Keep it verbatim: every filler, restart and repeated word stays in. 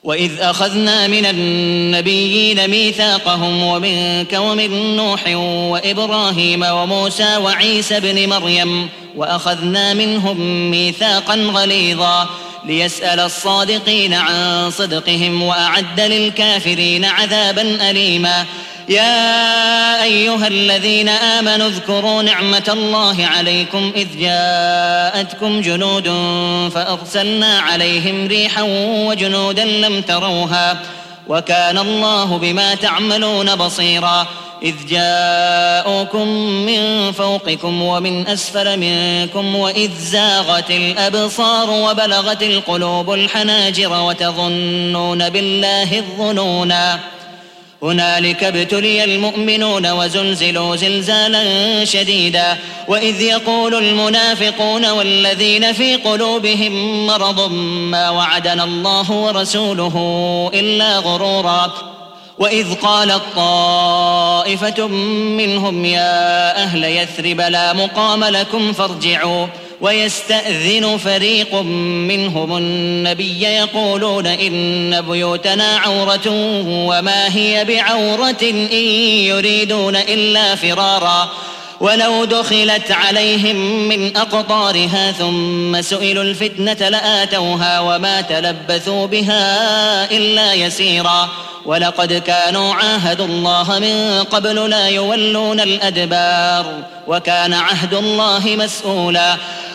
وإذ أخذنا من النبيين ميثاقهم ومنك ومن نوح وإبراهيم وموسى وعيسى ابن مريم وأخذنا منهم ميثاقا غليظا ليسأل الصادقين عن صدقهم وأعد للكافرين عذابا أليما. يا أيها الذين آمنوا اذكروا نعمة الله عليكم إذ جاءتكم جنود فأرسلنا عليهم ريحا وجنودا لم تروها وكان الله بما تعملون بصيرا. إذ جاءوكم من فوقكم ومن أسفل منكم وإذ زاغت الأبصار وبلغت القلوب الحناجر وتظنون بالله الظنونا. هنالك ابتلي المؤمنون وزلزلوا زلزالا شديدا. وإذ يقول المنافقون والذين في قلوبهم مرض ما وعدنا الله ورسوله إلا غرورا. وإذ قالت طائفة منهم يا أهل يثرب لا مقام لكم فارجعوا ويستأذن فريق منهم النبي يقولون إن بيوتنا عورة وما هي بعورة إن يريدون إلا فرارا. ولو دخلت عليهم من أقطارها ثم سئلوا الفتنة لآتوها وما تلبثوا بها إلا يسيرا. ولقد كانوا عاهدوا الله من قبل لا يولون الأدبار وكان عهد الله مسؤولا.